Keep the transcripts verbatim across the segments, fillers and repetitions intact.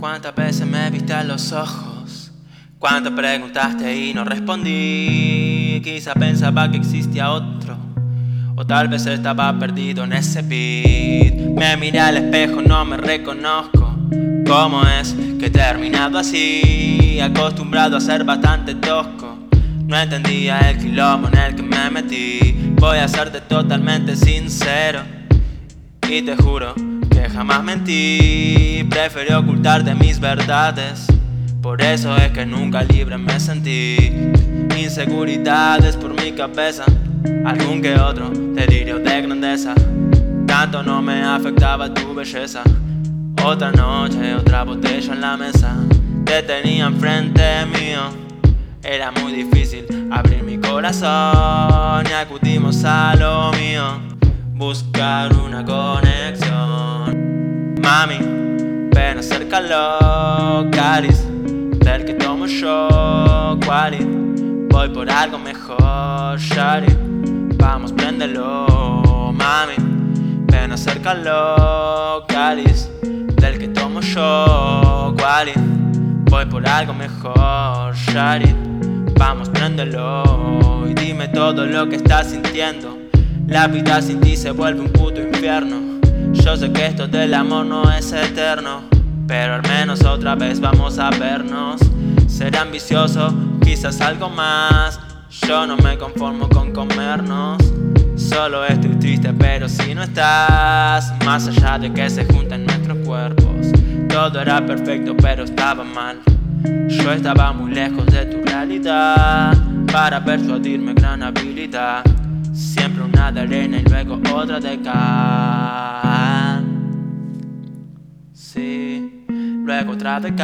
¿Cuántas veces me viste a los ojos? ¿Cuántas preguntaste y no respondí? Quizá pensaba que existía otro, o tal vez estaba perdido en ese beat. Me miré al espejo, no me reconozco. ¿Cómo es que he terminado así? Acostumbrado a ser bastante tosco, no entendía el quilombo en el que me metí. Voy a serte totalmente sincero y te juro que jamás mentí. Preferí ocultarte mis verdades, por eso es que nunca libre me sentí. Inseguridades por mi cabeza, algún que otro delirio de grandeza. Tanto no me afectaba tu belleza. Otra noche, otra botella en la mesa, te tenía enfrente mío. Era muy difícil abrir mi corazón y acudimos a lo mío, buscar una conexión. Mami, ven acércalo, cáliz del que tomo yo, quali. Voy por algo mejor, shari. Vamos, préndelo, mami. Ven acércalo, cáliz del que tomo yo, quali. Voy por algo mejor, shari. Vamos, préndelo y dime todo lo que estás sintiendo. La vida sin ti se vuelve un puto infierno. Yo sé que esto del amor no es eterno, pero al menos otra vez vamos a vernos. Ser ambicioso, quizás algo más. Yo no me conformo con comernos. Solo estoy triste, pero si no estás, más allá de que se junten nuestros cuerpos, todo era perfecto, pero estaba mal. Yo estaba muy lejos de tu realidad para persuadirme, gran habilidad. Siempre una de arena y luego otra de cal. Sí, luego otra de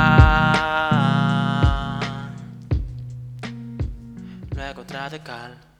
cal. Luego otra de cal.